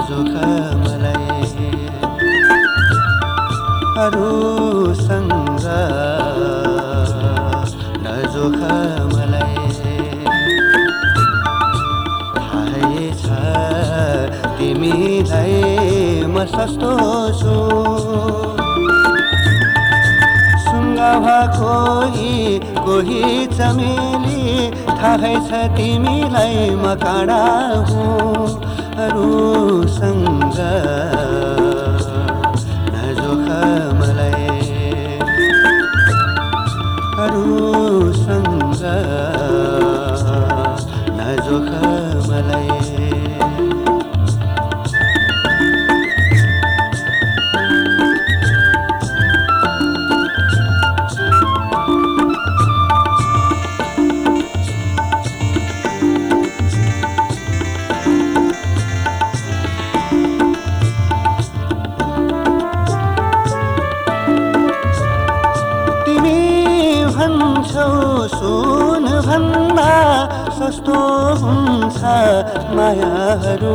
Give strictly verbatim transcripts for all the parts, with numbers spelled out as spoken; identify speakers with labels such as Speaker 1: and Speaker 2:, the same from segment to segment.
Speaker 1: नजोख मलाई अरूसँग नजोख मलाई थाहै छ तिमीलाई म सस्तो छु सुङ्गावा कोही कोही चमेली थाहै छ तिमीलाई म काँडा हुँ अरूसँग नजोख मलाई अरूसँग नजोख मलाई सुन भन्दा सस्तो हुन्छ मायाहरू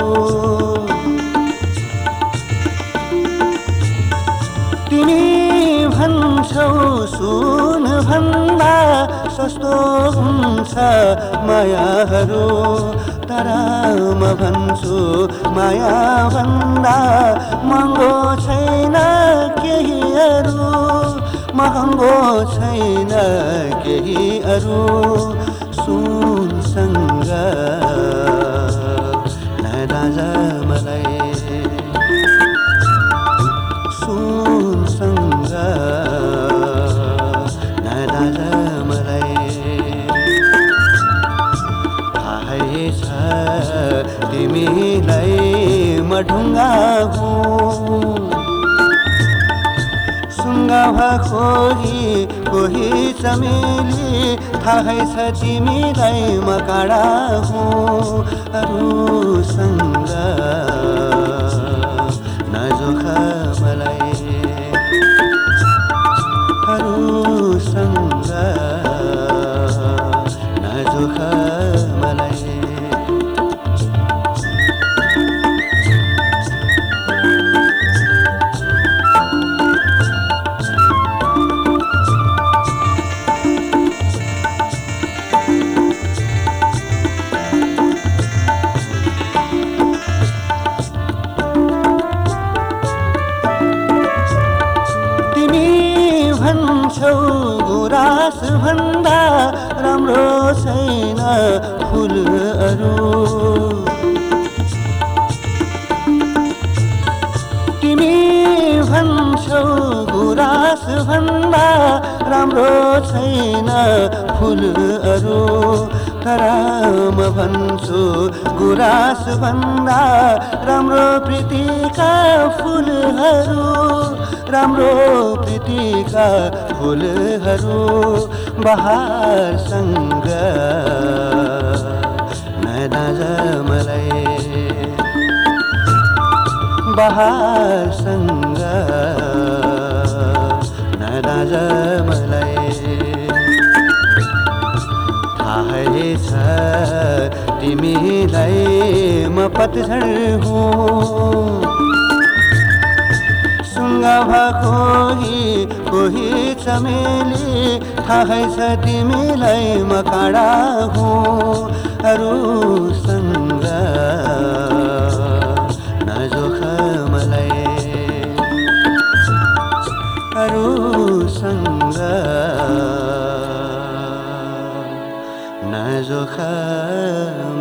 Speaker 1: तिमी भन्छौ सुन भन्दा सस्तो हुन्छ मायाहरू तर म भन्छु माया भन्दा महँगो छैन केही अरू महँगो छैन केही अरू सुनसँग नराजा मलाई सुनसँग नराजा मलाई थाहै छ तिमीलाई म ढुङ्गा हुँ सुङ्गावा कोही कोही चमेली थाहै छ तिमीलाई म काँडा हुँ अरूसँग नजोख मलाई अरूसँग नजोख मलाई गुराँस भन्दा राम्रो छैन फुलहरू तिमी भन्छौ गुराँस भन्दा राम्रो छैन फुलहरू तर म भन्छु गुराँस भन्दा राम्रो प्रीतिका फुलहरू राम्रो प्रीतिका फुलहरू बहारसँग नराजा मलाई बहारसँग नराजा मलाई थाहै छ तिमीलाई म पतझड हुँ सुङ्गावा कोही कोही चमेली थाहै छ तिमीलाई म काँडा हुँ अरूसँग नजोख मलाई अरूसँग नजोख